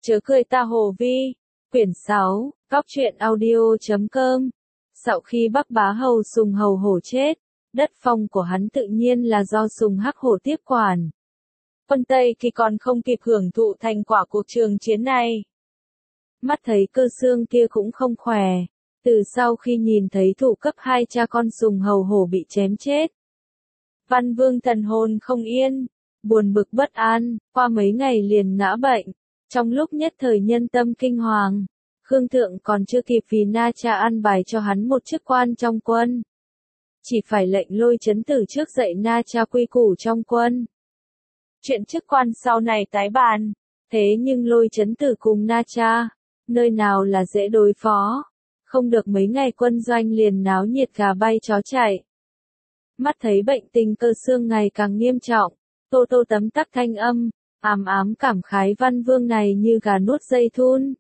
Chớ cười ta Hồ Vi, quyển 6, góc truyện audio.com. Sau khi Bắc Bá Hầu Sùng Hầu Hổ chết, đất phong của hắn tự nhiên là do Sùng Hắc Hổ tiếp quản. Quân Tây thì còn không kịp hưởng thụ thành quả cuộc trường chiến này. Mắt thấy Cơ Xương kia cũng không khỏe, từ sau khi nhìn thấy thủ cấp hai cha con Sùng Hầu Hổ bị chém chết. Văn Vương thần hồn không yên, buồn bực bất an, qua mấy ngày liền ngã bệnh. Trong lúc nhất thời nhân tâm kinh hoàng, Khương Thượng còn chưa kịp vì Na Cha an bài cho hắn một chức quan trong quân. Chỉ phải lệnh Lôi Chấn Tử trước dạy Na Cha quy củ trong quân. Chuyện chức quan sau này tái bàn, thế nhưng Lôi Chấn Tử cùng Na Cha, nơi nào là dễ đối phó, không được mấy ngày quân doanh liền náo nhiệt gà bay chó chạy. Mắt thấy bệnh tình Cơ Xương ngày càng nghiêm trọng, Tô Tô tấm tắc thanh âm, ám ám cảm khái Văn Vương này như gà nuốt dây thun.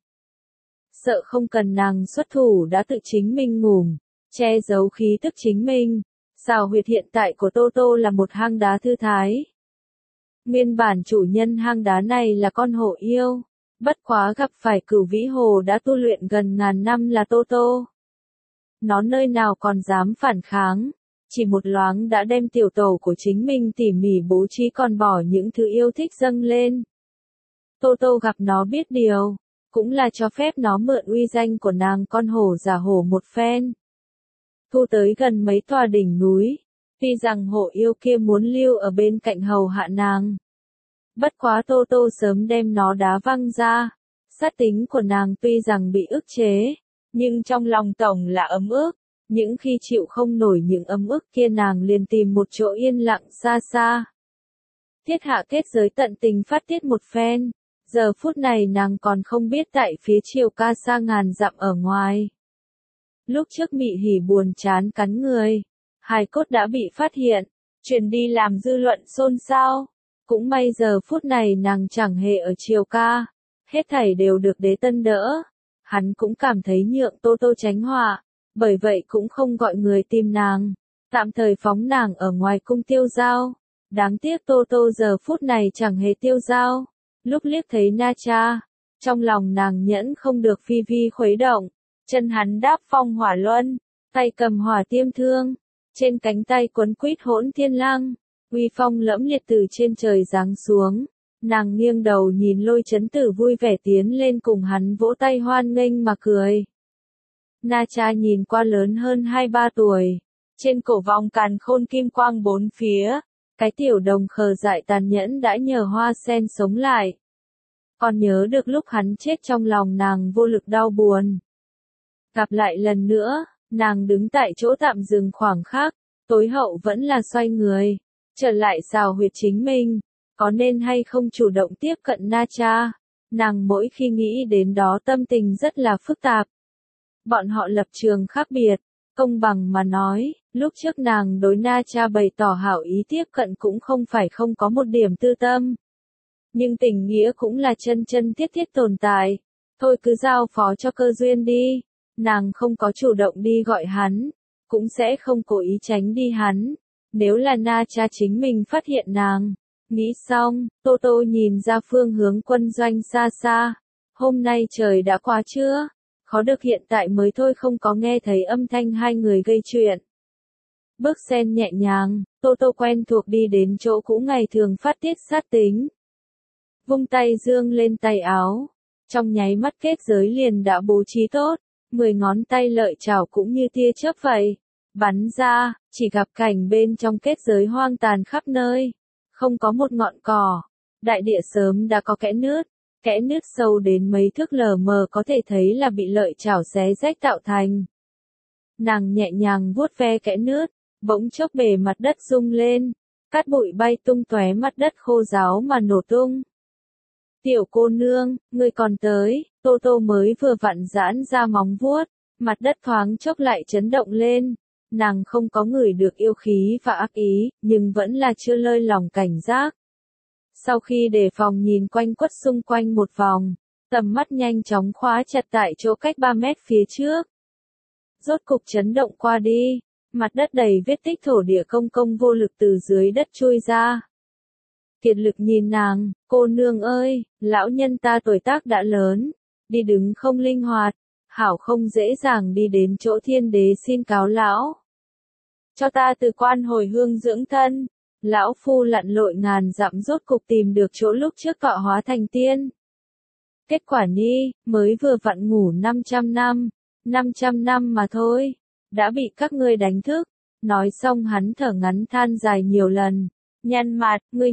Sợ không cần nàng xuất thủ đã tự chính mình ngủm, che giấu khí tức chính mình. Xào huyệt hiện tại của Tô Tô là một hang đá thư thái. Nguyên bản chủ nhân hang đá này là con hổ yêu, bất quá gặp phải Cửu Vĩ Hồ đã tu luyện gần ngàn năm là Tô Tô. Nó nơi nào còn dám phản kháng, chỉ một loáng đã đem tiểu tổ của chính mình tỉ mỉ bố trí còn bỏ những thứ yêu thích dâng lên. Tô Tô gặp nó biết điều, cũng là cho phép nó mượn uy danh của nàng con hổ giả hổ một phen. Thu tới gần mấy tòa đỉnh núi, tuy rằng hổ yêu kia muốn lưu ở bên cạnh hầu hạ nàng. Bất quá Tô Tô sớm đem nó đá văng ra, sát tính của nàng tuy rằng bị ức chế, nhưng trong lòng tổng là ấm ức. Những khi chịu không nổi những ấm ức kia nàng liền tìm một chỗ yên lặng xa xa. Thiết hạ kết giới tận tình phát tiết một phen, giờ phút này nàng còn không biết tại phía Triều Ca xa ngàn dặm ở ngoài. Lúc trước Mị Hỉ buồn chán cắn người, hài cốt đã bị phát hiện, truyền đi làm dư luận xôn xao. Cũng may giờ phút này nàng chẳng hề ở Triều Ca, hết thảy đều được Đế Tân đỡ. Hắn cũng cảm thấy nhượng Tô Tô tránh họa. Bởi vậy cũng không gọi người tìm nàng, tạm thời phóng nàng ở ngoài cung tiêu giao. Đáng tiếc Tô Tô giờ phút này chẳng hề tiêu giao. Lúc liếc thấy Na Cha, trong lòng nàng nhẫn không được phi vi khuấy động. Chân hắn đáp phong hỏa luân, tay cầm hỏa tiêm thương, trên cánh tay quấn quýt hỗn thiên lăng, uy phong lẫm liệt từ trên trời giáng xuống. Nàng nghiêng đầu nhìn Lôi Chấn Tử vui vẻ tiến lên cùng hắn vỗ tay hoan nghênh mà cười. Na Cha nhìn qua lớn hơn 2-3 tuổi, trên cổ vòng càn khôn kim quang bốn phía, cái tiểu đồng khờ dại tàn nhẫn đã nhờ hoa sen sống lại. Còn nhớ được lúc hắn chết trong lòng nàng vô lực đau buồn. Gặp lại lần nữa, nàng đứng tại chỗ tạm dừng khoảng khắc, tối hậu vẫn là xoay người, trở lại xào huyệt chính mình, có nên hay không chủ động tiếp cận Na Cha, nàng mỗi khi nghĩ đến đó tâm tình rất là phức tạp. Bọn họ lập trường khác biệt, công bằng mà nói, lúc trước nàng đối Na Cha bày tỏ hảo ý tiếp cận cũng không phải không có một điểm tư tâm. Nhưng tình nghĩa cũng là chân chân thiết thiết tồn tại, thôi cứ giao phó cho Cơ duyên đi, nàng không có chủ động đi gọi hắn, cũng sẽ không cố ý tránh đi hắn, nếu là Na Cha chính mình phát hiện nàng. Nghĩ xong, Tô Tô nhìn ra phương hướng quân doanh xa xa, hôm nay trời đã qua trưa. Khó được hiện tại mới thôi không có nghe thấy âm thanh hai người gây chuyện. Bước sen nhẹ nhàng, Tô Tô quen thuộc đi đến chỗ cũ ngày thường phát tiết sát tính. Vung tay dương lên tay áo, trong nháy mắt kết giới liền đã bố trí tốt, 10 ngón tay lợi chảo cũng như tia chớp vậy. Bắn ra, chỉ gặp cảnh bên trong kết giới hoang tàn khắp nơi, không có một ngọn cỏ, đại địa sớm đã có kẽ nứt sâu đến mấy thước lờ mờ có thể thấy là bị lợi chảo xé rách tạo thành. Nàng nhẹ nhàng vuốt ve kẽ nứt, bỗng chốc bề mặt đất rung lên, cát bụi bay tung tóe, mặt đất khô ráo mà nổ tung. Tiểu cô nương, ngươi còn tới, Tô Tô mới vừa vặn giãn ra móng vuốt, mặt đất thoáng chốc lại chấn động lên. Nàng không có ngửi được yêu khí và ác ý, nhưng vẫn là chưa lơi lòng cảnh giác. Sau khi đề phòng nhìn quanh quất xung quanh một vòng, tầm mắt nhanh chóng khóa chặt tại chỗ cách 3 mét phía trước. Rốt cục chấn động qua đi, mặt đất đầy vết tích thổ địa công công vô lực từ dưới đất chui ra. kiệt lực nhìn nàng, cô nương ơi, lão nhân ta tuổi tác đã lớn, đi đứng không linh hoạt, hảo không dễ dàng đi đến chỗ thiên đế xin cáo lão. Cho ta từ quan hồi hương dưỡng thân, lão phu lặn lội ngàn dặm rốt cục tìm được chỗ lúc trước cọ hóa thành tiên. Kết quả nhi, mới vừa vặn ngủ 500 năm mà thôi, đã bị các ngươi đánh thức. Nói xong hắn thở ngắn than dài nhiều lần, nhăn mặt, ngươi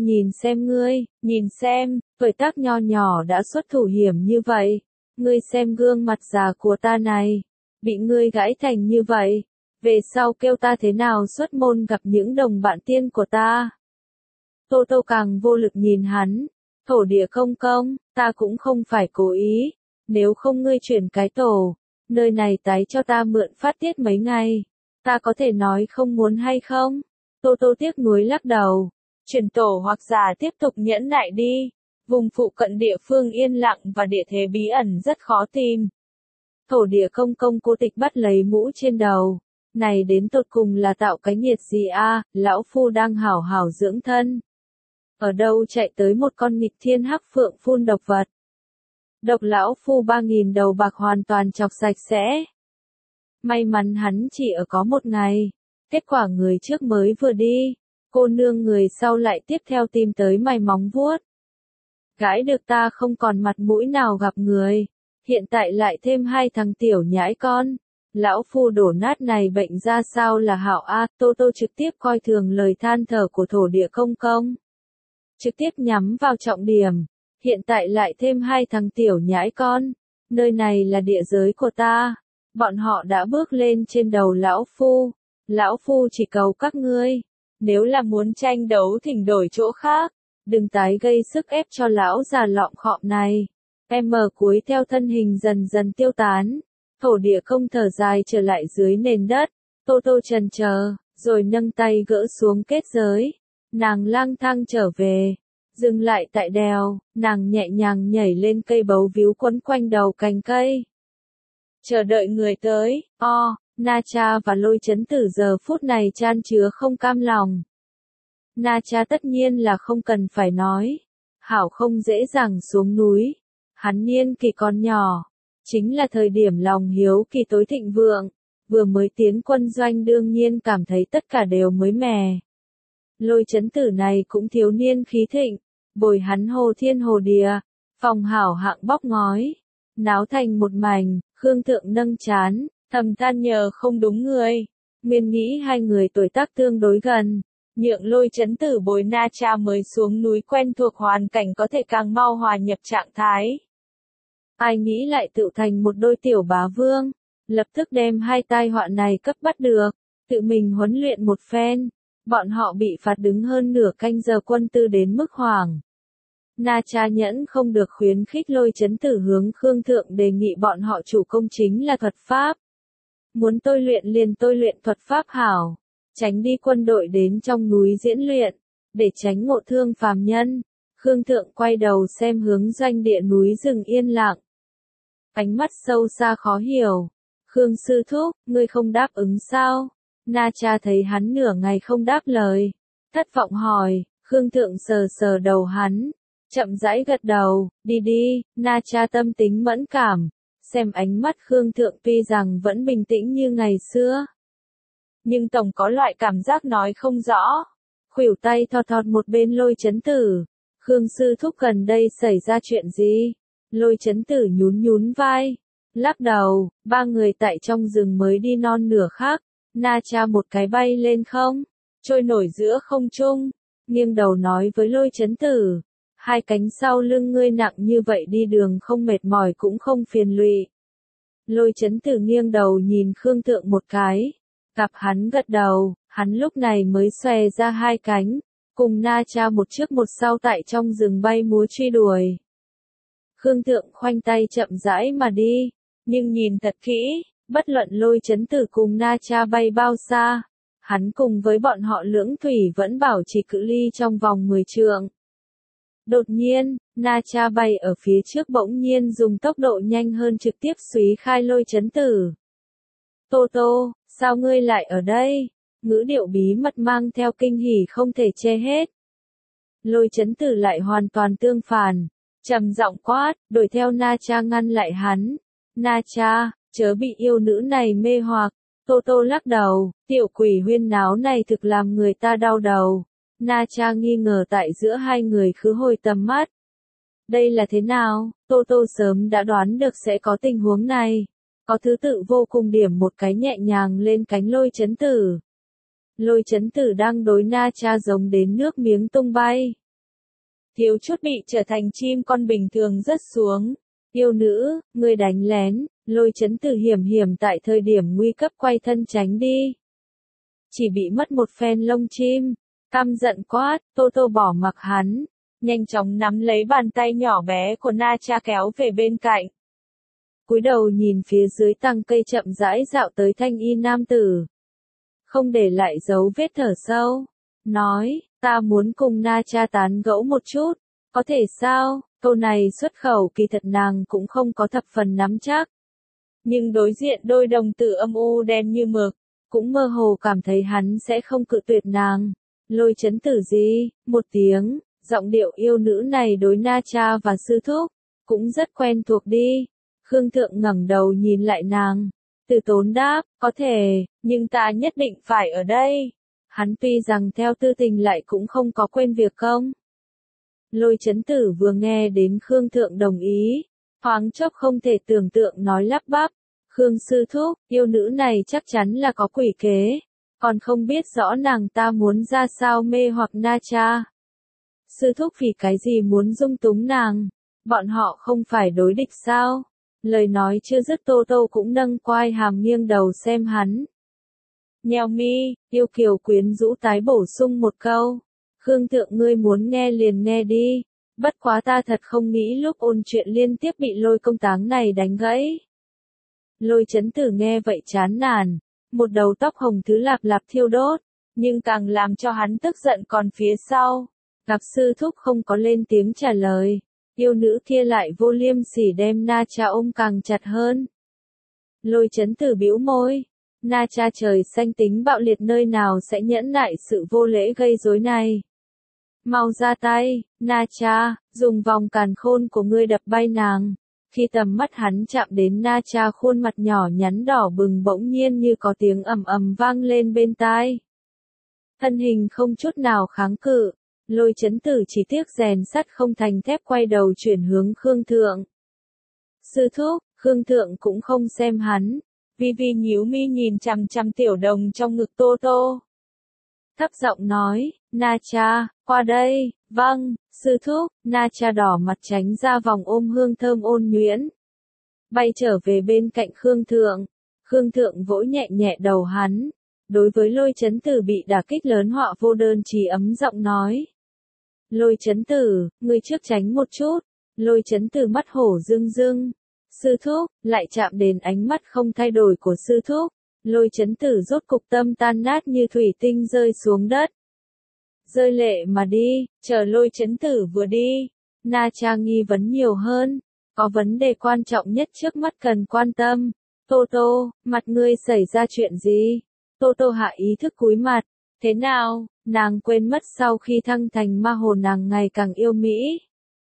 nhìn xem, tuổi tác nho nhỏ đã xuất thủ hiểm như vậy, ngươi xem gương mặt già của ta này, bị ngươi gãy thành như vậy, về sau kêu ta thế nào xuất môn gặp những đồng bạn tiên của ta. Tô Tô càng vô lực nhìn hắn, thổ địa công công, ta cũng không phải cố ý, nếu không ngươi chuyển cái tổ, nơi này tái cho ta mượn phát tiết mấy ngày. Ta có thể nói không muốn hay không? Tô Tô tiếc nuối lắc đầu. Chuyển tổ hoặc giả tiếp tục nhẫn nại đi. Vùng phụ cận địa phương yên lặng và địa thế bí ẩn rất khó tìm. Thổ địa công công cô tịch bắt lấy mũ trên đầu. Này đến tột cùng là tạo cái nhiệt gì a? Lão phu đang hảo hảo dưỡng thân. Ở đâu chạy tới một con nghịch thiên hắc phượng phun độc vật. Độc lão phu 3.000 đầu bạc hoàn toàn chọc sạch sẽ. May mắn hắn chỉ ở có một ngày, kết quả người trước mới vừa đi, cô nương người sau lại tiếp theo tìm tới mày móng vuốt. Gãi được ta không còn mặt mũi nào gặp người, hiện tại lại thêm 2 thằng tiểu nhãi con, lão phu đổ nát này bệnh ra sao là hảo a. Tô Tô trực tiếp coi thường lời than thở của thổ địa công công. Trực tiếp nhắm vào trọng điểm, hiện tại lại thêm 2 thằng tiểu nhãi con, nơi này là địa giới của ta. Bọn họ đã bước lên trên đầu lão phu chỉ cầu các ngươi, nếu là muốn tranh đấu thỉnh đổi chỗ khác, đừng tái gây sức ép cho lão già lọm khọm này. Cuối theo thân hình dần dần tiêu tán, thổ địa công thở dài trở lại dưới nền đất, Tô Tô chần chờ, rồi nâng tay gỡ xuống kết giới, nàng lang thang trở về, dừng lại tại đèo, nàng nhẹ nhàng nhảy lên cây bấu víu quấn quanh đầu cành cây. Chờ đợi người tới, Na Cha và Lôi Chấn Tử giờ phút này chan chứa không cam lòng. Na Cha tất nhiên là không cần phải nói, hảo không dễ dàng xuống núi, hắn niên kỳ còn nhỏ, chính là thời điểm lòng hiếu kỳ tối thịnh vượng, vừa mới tiến quân doanh đương nhiên cảm thấy tất cả đều mới mẻ. Lôi Chấn Tử này cũng thiếu niên khí thịnh, bồi hắn hồ thiên hồ địa, phòng hảo hạng bóc ngói, náo thành một mảnh. Khương Thượng nâng chán, thầm than nhờ không đúng người. Nguyên nghĩ hai người tuổi tác tương đối gần, nhượng Lôi Chấn Tử bồi Na Cha mới xuống núi quen thuộc hoàn cảnh có thể càng mau hòa nhập trạng thái. Ai nghĩ lại tự thành một đôi tiểu bá vương, lập tức đem hai tai họa này cấp bắt được, tự mình huấn luyện một phen, bọn họ bị phạt đứng hơn nửa canh giờ quân tư đến mức hoảng. Na Cha nhẫn không được khuyến khích Lôi Chấn Tử hướng Khương Thượng đề nghị bọn họ chủ công chính là thuật pháp. Muốn tôi luyện liền tôi luyện thuật pháp hảo, tránh đi quân đội đến trong núi diễn luyện, để tránh ngộ thương phàm nhân. Khương Thượng quay đầu xem hướng doanh địa núi rừng yên lặng. Ánh mắt sâu xa khó hiểu. Khương sư thúc, ngươi không đáp ứng sao? Na Cha thấy hắn nửa ngày không đáp lời, thất vọng hỏi. Khương Thượng sờ sờ đầu hắn, chậm rãi gật đầu, đi đi. Na Cha tâm tính mẫn cảm, xem ánh mắt Khương Thượng tuy rằng vẫn bình tĩnh như ngày xưa, nhưng tổng có loại cảm giác nói không rõ. Khuỷu tay thọt thọt một bên Lôi Chấn Tử. Khương sư thúc gần đây xảy ra chuyện gì? Lôi Chấn Tử nhún nhún vai, lắc đầu. Ba người tại trong rừng mới đi non nửa khắc, Na Cha một cái bay lên không, trôi nổi giữa không trung, nghiêng đầu nói với Lôi Chấn Tử, hai cánh sau lưng ngươi nặng như vậy đi đường không mệt mỏi cũng không phiền lụy. Lôi Chấn Tử nghiêng đầu nhìn Khương Thượng một cái, gặp hắn gật đầu, hắn lúc này mới xòe ra hai cánh, cùng Na Cha một trước một sau tại trong rừng bay múa truy đuổi. Khương Thượng khoanh tay chậm rãi mà đi, nhưng nhìn thật kỹ, bất luận Lôi Chấn Tử cùng Na Cha bay bao xa, hắn cùng với bọn họ lưỡng thủy vẫn bảo trì cự ly trong vòng 10 trượng. Đột nhiên, Na Cha bay ở phía trước bỗng nhiên dùng tốc độ nhanh hơn trực tiếp súy khai Lôi Chấn Tử. Tô Tô, sao ngươi lại ở đây? Ngữ điệu bí mật mang theo kinh hỉ không thể che hết. Lôi Chấn Tử lại hoàn toàn tương phản, trầm giọng quát, đuổi theo Na Cha ngăn lại hắn. Na Cha, chớ bị yêu nữ này mê hoặc. Tô Tô lắc đầu, tiểu quỷ huyên náo này thực làm người ta đau đầu. Na Cha nghi ngờ tại giữa hai người khứ hồi tầm mắt. Đây là thế nào? Tô Tô sớm đã đoán được sẽ có tình huống này. Có thứ tự vô cùng điểm một cái nhẹ nhàng lên cánh Lôi Chấn Tử. Lôi Chấn Tử đang đối Na Cha giống đến nước miếng tung bay. Thiếu chút bị trở thành chim con bình thường rớt xuống. Yêu nữ, ngươi đánh lén. Lôi Chấn Tử hiểm hiểm tại thời điểm nguy cấp quay thân tránh đi. Chỉ bị mất một phen lông chim. Căm giận quát, Tô Tô bỏ mặc hắn. Nhanh chóng nắm lấy bàn tay nhỏ bé của Na Cha kéo về bên cạnh. Cúi đầu nhìn phía dưới tầng cây chậm rãi dạo tới thanh y nam tử. Không để lại dấu vết thở sâu. Nói, ta muốn cùng Na Cha tán gẫu một chút. Có thể sao? Câu này xuất khẩu kỳ thật nàng cũng không có thập phần nắm chắc. Nhưng đối diện đôi đồng tử âm u đen như mực, cũng mơ hồ cảm thấy hắn sẽ không cự tuyệt nàng. Lôi Chấn Tử gì? Một tiếng, giọng điệu yêu nữ này đối Na Cha và sư thúc, cũng rất quen thuộc đi. Khương Thượng ngẩng đầu nhìn lại nàng, từ tốn đáp, có thể, nhưng ta nhất định phải ở đây. Hắn tuy rằng theo tư tình lại cũng không có quên việc không. Lôi Chấn Tử vừa nghe đến Khương Thượng đồng ý, thoáng chốc không thể tưởng tượng nói lắp bắp. Khương sư thúc, yêu nữ này chắc chắn là có quỷ kế, còn không biết rõ nàng ta muốn ra sao mê hoặc Na Cha. Sư thúc vì cái gì muốn dung túng nàng, bọn họ không phải đối địch sao? Lời nói chưa dứt Tô Tô cũng nâng quai hàm nghiêng đầu xem hắn. Nheo mi, yêu kiều quyến rũ tái bổ sung một câu. Khương Thượng ngươi muốn nghe liền nghe đi, bất quá ta thật không nghĩ lúc ôn chuyện liên tiếp bị Lôi công táng này đánh gãy. Lôi Chấn Tử nghe vậy chán nản, một đầu tóc hồng thứ lạp lạp thiêu đốt, nhưng càng làm cho hắn tức giận còn phía sau. Gặp sư thúc không có lên tiếng trả lời, yêu nữ kia lại vô liêm sỉ đem Na Cha ôm càng chặt hơn. Lôi Chấn Tử bĩu môi, Na Cha trời xanh tính bạo liệt nơi nào sẽ nhẫn nại sự vô lễ gây rối này. Mau ra tay, Na Cha, dùng vòng càn khôn của ngươi đập bay nàng. Khi tầm mắt hắn chạm đến Na Cha khuôn mặt nhỏ nhắn đỏ bừng bỗng nhiên như có tiếng ầm ầm vang lên bên tai. Thân hình không chút nào kháng cự, Lôi Chấn Tử chỉ tiếc rèn sắt không thành thép quay đầu chuyển hướng Khương Thượng. Sư thúc, Khương Thượng cũng không xem hắn, Vi Vi nhíu mi nhìn chằm chằm tiểu đồng trong ngực Tô Tô. Thấp giọng nói, Na Cha, qua đây, vâng, sư thúc. Na Cha đỏ mặt tránh ra vòng ôm hương thơm ôn nhuyễn. Bay trở về bên cạnh Khương Thượng. Khương Thượng vỗ nhẹ nhẹ đầu hắn. Đối với Lôi Chấn Tử bị đả kích lớn họa vô đơn chí ấm giọng nói. Lôi Chấn Tử, ngươi trước tránh một chút. Lôi Chấn Tử mắt hổ rưng rưng. Sư thúc, lại chạm đến ánh mắt không thay đổi của sư thúc. Lôi Chấn Tử rốt cục tâm tan nát như thủy tinh rơi xuống đất. Rơi lệ mà đi, chờ Lôi Chấn Tử vừa đi. Na Cha nghi vấn nhiều hơn. Có vấn đề quan trọng nhất trước mắt cần quan tâm. Tô Tô, mặt ngươi xảy ra chuyện gì? Tô Tô hạ ý thức cúi mặt. Thế nào, nàng quên mất sau khi thăng thành ma hồn nàng ngày càng yêu mỹ.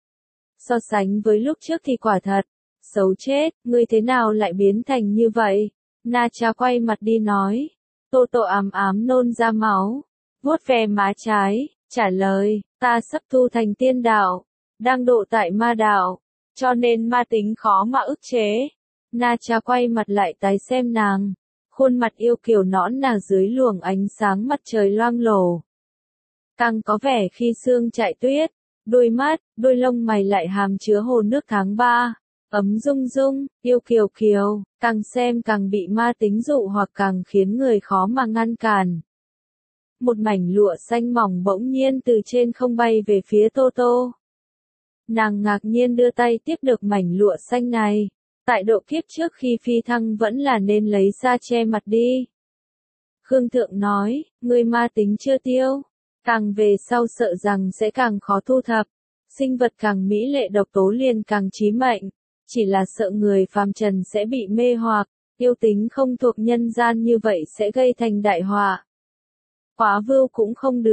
So sánh với lúc trước thì quả thật, xấu chết, ngươi thế nào lại biến thành như vậy? Na Cha quay mặt đi nói. Tô Tô ám ám nôn ra máu, vuốt ve má trái, trả lời, ta sắp tu thành tiên đạo, đang độ tại ma đạo, cho nên ma tính khó mà ức chế. Na Cha quay mặt lại tái xem nàng, khuôn mặt yêu kiều nõn nà dưới luồng ánh sáng mặt trời loang lổ. Càng có vẻ khi sương chạy tuyết, đôi mắt, đôi lông mày lại hàm chứa hồ nước tháng 3. Ấm rung rung, yêu kiều kiều, càng xem càng bị ma tính dụ hoặc càng khiến người khó mà ngăn cản. Một mảnh lụa xanh mỏng bỗng nhiên từ trên không bay về phía Tô Tô. Nàng ngạc nhiên đưa tay tiếp được mảnh lụa xanh này. Tại độ kiếp trước khi phi thăng vẫn là nên lấy ra che mặt đi. Khương Thượng nói, người ma tính chưa tiêu. Càng về sau sợ rằng sẽ càng khó thu thập. Sinh vật càng mỹ lệ độc tố liền càng chí mệnh. Chỉ là sợ người phàm trần sẽ bị mê hoặc, yêu tính không thuộc nhân gian như vậy sẽ gây thành đại họa. Quá vưu cũng không được,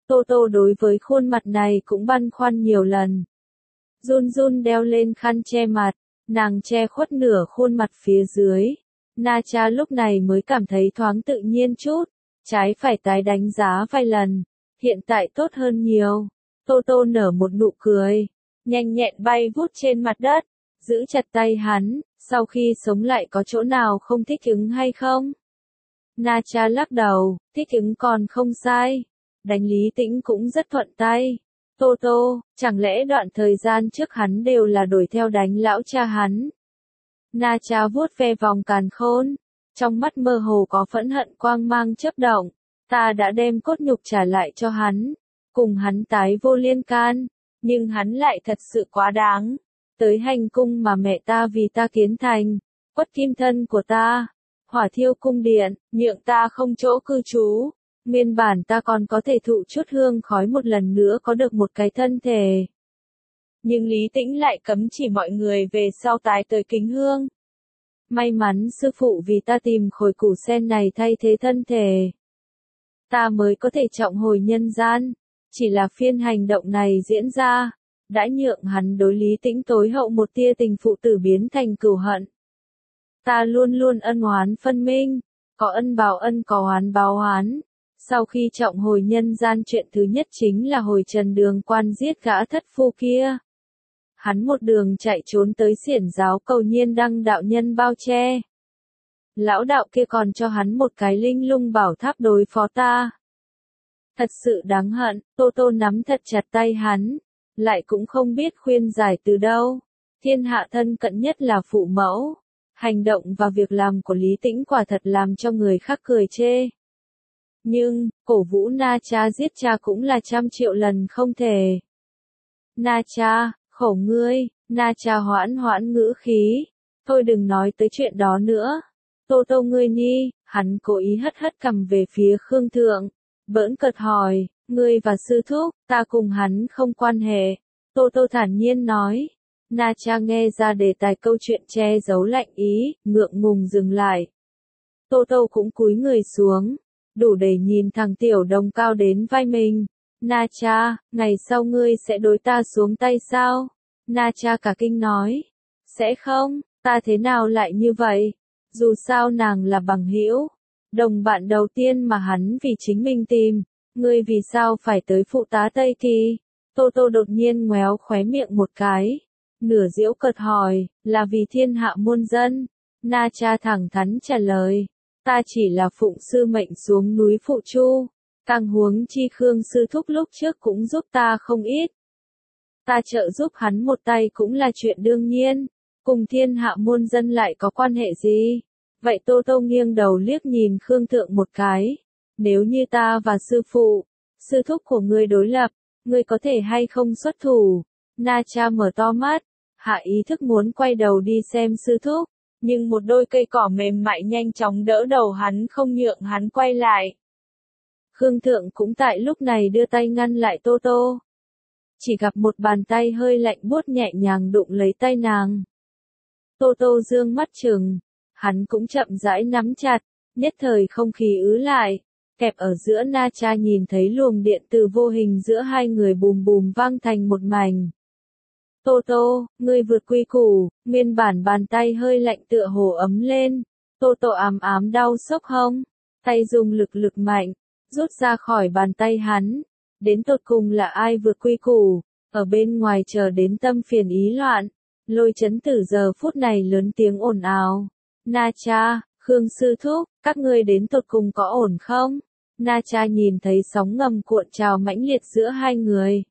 Tô Tô đối với khuôn mặt này cũng băn khoăn nhiều lần. Run run đeo lên khăn che mặt, nàng che khuất nửa khuôn mặt phía dưới. Na Cha lúc này mới cảm thấy thoáng tự nhiên chút, trái phải tái đánh giá vài lần, hiện tại tốt hơn nhiều. Tô Tô nở một nụ cười, nhanh nhẹn bay vút trên mặt đất, giữ chặt tay hắn, sau khi sống lại có chỗ nào không thích ứng hay không? Na Cha lắc đầu, thích ứng còn không sai, đánh Lý Tĩnh cũng rất thuận tay. Tô Tô, chẳng lẽ đoạn thời gian trước hắn đều là đuổi theo đánh lão cha hắn? Na Cha vuốt ve vòng càn khôn, trong mắt mơ hồ có phẫn hận quang mang chớp động, ta đã đem cốt nhục trả lại cho hắn, cùng hắn tái vô liên can, nhưng hắn lại thật sự quá đáng, tới hành cung mà mẹ ta vì ta kiến thành, quất kim thân của ta, hỏa thiêu cung điện, nhượng ta không chỗ cư trú. Nguyên bản ta còn có thể thụ chút hương khói một lần nữa có được một cái thân thể. Nhưng Lý Tĩnh lại cấm chỉ mọi người về sau tái tới kính hương. May mắn sư phụ vì ta tìm khối củ sen này thay thế thân thể. Ta mới có thể trọng hồi nhân gian. Chỉ là phiên hành động này diễn ra, đã nhượng hắn đối Lý Tĩnh tối hậu một tia tình phụ tử biến thành cừu hận. Ta luôn luôn ân oán phân minh, có ân báo ân có oán báo oán. Sau khi trọng hồi nhân gian chuyện thứ nhất chính là hồi Trần Đường Quan giết gã thất phu kia. Hắn một đường chạy trốn tới xiển giáo Cầu Nhiên Đăng đạo nhân bao che. Lão đạo kia còn cho hắn một cái linh lung bảo tháp đối phó ta. Thật sự đáng hận, Tô Tô nắm thật chặt tay hắn, lại cũng không biết khuyên giải từ đâu. Thiên hạ thân cận nhất là phụ mẫu. Hành động và việc làm của Lý Tĩnh quả thật làm cho người khác cười chê. Nhưng, cổ vũ Na Cha giết cha cũng là 100 triệu lần không thể. Na Cha, khổ ngươi, Na Cha hoãn hoãn ngữ khí. Thôi đừng nói tới chuyện đó nữa. Tô Tô ngươi nhi, hắn cố ý hất hất cầm về phía Khương Thượng. Bỡn cợt hỏi, ngươi và sư thúc, ta cùng hắn không quan hệ. Tô Tô thản nhiên nói. Na Cha nghe ra đề tài câu chuyện che giấu lạnh ý, ngượng ngùng dừng lại. Tô Tô cũng cúi người xuống, đủ để nhìn thằng tiểu đồng cao đến vai mình. Na Cha, ngày sau ngươi sẽ đối ta xuống tay sao? Na Cha cả kinh nói. Sẽ không, ta thế nào lại như vậy? Dù sao nàng là bằng hữu, đồng bạn đầu tiên mà hắn vì chính mình tìm. Ngươi vì sao phải tới phụ tá Tây Kỳ? Tô Tô đột nhiên ngoéo khóe miệng một cái. Nửa giễu cợt hỏi, là vì thiên hạ muôn dân. Na Cha thẳng thắn trả lời. Ta chỉ là phụng sư mệnh xuống núi phụ chu. Càng huống chi Khương sư thúc lúc trước cũng giúp ta không ít. Ta trợ giúp hắn một tay cũng là chuyện đương nhiên. Cùng thiên hạ muôn dân lại có quan hệ gì? Vậy Tô Tô nghiêng đầu liếc nhìn Khương Thượng một cái. Nếu như ta và sư phụ, sư thúc của ngươi đối lập, ngươi có thể hay không xuất thủ? Na Cha mở to mắt, hạ ý thức muốn quay đầu đi xem sư thúc. Nhưng một đôi cây cỏ mềm mại nhanh chóng đỡ đầu hắn không nhượng hắn quay lại. Khương Thượng cũng tại lúc này đưa tay ngăn lại Tô Tô. Chỉ gặp một bàn tay hơi lạnh buốt nhẹ nhàng đụng lấy tay nàng. Tô Tô dương mắt chừng, hắn cũng chậm rãi nắm chặt, nhất thời không khí ứ lại, kẹp ở giữa. Na Cha nhìn thấy luồng điện từ vô hình giữa hai người bùm bùm vang thành một mảnh. Tô Tô, ngươi vượt quy củ, nguyên bản bàn tay hơi lạnh tựa hồ ấm lên. Tô Tô ám ám đau sốc hông, tay dùng lực lực mạnh, rút ra khỏi bàn tay hắn. Đến tột cùng là ai vượt quy củ, ở bên ngoài chờ đến tâm phiền ý loạn. Lôi Chấn Tử giờ phút này lớn tiếng ồn ào. Na Cha, Khương sư thúc, các ngươi đến tột cùng có ổn không? Na Cha nhìn thấy sóng ngầm cuộn trào mãnh liệt giữa hai người.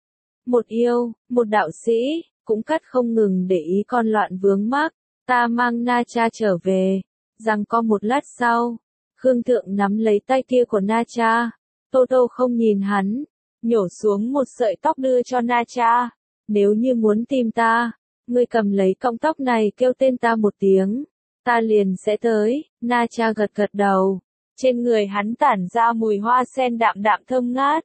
Một yêu, một đạo sĩ, cũng cắt không ngừng để ý con loạn vướng mắc. Ta mang Na Cha trở về. Rằng có một lát sau, Khương Thượng nắm lấy tay kia của Na Cha. Tô Tô không nhìn hắn, nhổ xuống một sợi tóc đưa cho Na Cha. Nếu như muốn tìm ta, ngươi cầm lấy cọng tóc này kêu tên ta một tiếng, ta liền sẽ tới. Na Cha gật gật đầu. Trên người hắn tản ra mùi hoa sen đạm đạm thơm ngát.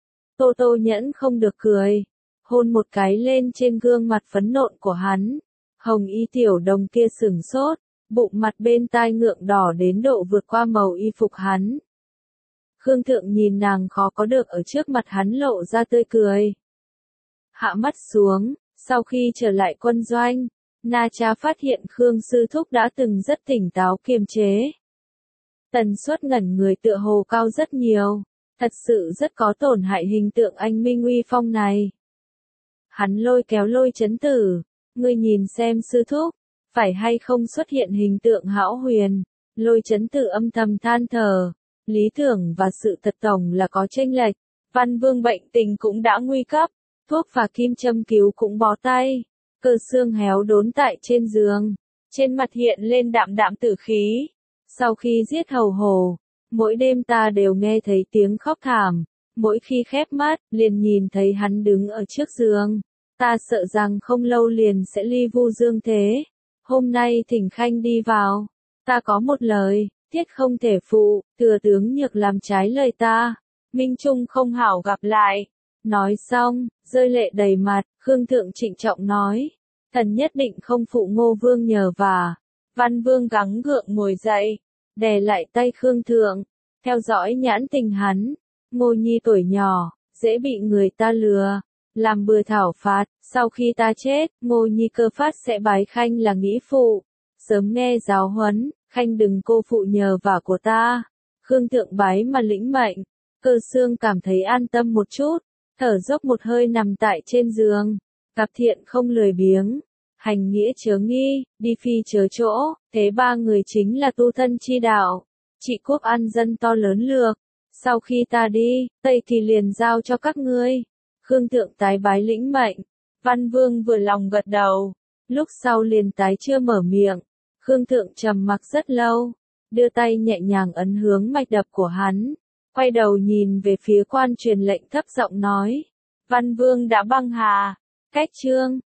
Tô Tô nhẫn không được cười, hôn một cái lên trên gương mặt phấn nộn của hắn. Hồng y tiểu đồng kia sửng sốt, bụng mặt bên tai ngượng đỏ đến độ vượt qua màu y phục hắn. Khương Thượng nhìn nàng khó có được ở trước mặt hắn lộ ra tươi cười. Hạ mắt xuống, sau khi trở lại quân doanh, Na Cha phát hiện Khương Sư Thúc đã từng rất tỉnh táo kiềm chế. Tần suất ngẩn người tựa hồ cao rất nhiều, thật sự rất có tổn hại hình tượng anh minh uy phong này. Hắn lôi kéo Lôi Chấn Tử, ngươi nhìn xem Sư Thúc, phải hay không xuất hiện hình tượng hão huyền. Lôi Chấn Tử âm thầm than thở, lý tưởng và sự thật tổng là có chênh lệch. Văn Vương bệnh tình cũng đã nguy cấp, thuốc và kim châm cứu cũng bó tay, cơ xương héo đốn tại trên giường, trên mặt hiện lên đạm đạm tử khí. Sau khi giết Hầu Hổ, mỗi đêm ta đều nghe thấy tiếng khóc thảm, mỗi khi khép mắt, liền nhìn thấy hắn đứng ở trước giường. Ta sợ rằng không lâu liền sẽ ly vu dương thế. Hôm nay thỉnh khanh đi vào, ta có một lời, thiết không thể phụ, thừa tướng Nhược làm trái lời ta, minh trung không hảo gặp lại. Nói xong, rơi lệ đầy mặt, Khương Thượng trịnh trọng nói, thần nhất định không phụ Ngô Vương nhờ vả. Văn Vương gắng gượng ngồi dậy, đè lại tay Khương Thượng, theo dõi nhãn tình hắn. Ngô Nhi tuổi nhỏ, dễ bị người ta lừa, làm bừa thảo phạt, sau khi ta chết, Ngô Nhi cơ phát sẽ bái khanh là nghĩa phụ. Sớm nghe giáo huấn, khanh đừng cô phụ nhờ vả của ta. Khương Thượng bái mà lĩnh mệnh, cơ xương cảm thấy an tâm một chút, thở dốc một hơi nằm tại trên giường. Gặp thiện không lười biếng, hành nghĩa chớ nghi, đi phi chớ chỗ, thế ba người chính là tu thân chi đạo, trị quốc an dân to lớn lược. Sau khi ta đi, Tây thì liền giao cho các ngươi. Khương Thượng tái bái lĩnh mệnh, Văn Vương vừa lòng gật đầu, lúc sau liền tái chưa mở miệng. Khương Thượng trầm mặc rất lâu, đưa tay nhẹ nhàng ấn hướng mạch đập của hắn, quay đầu nhìn về phía quan truyền lệnh thấp giọng nói, Văn Vương đã băng hà, cách trương.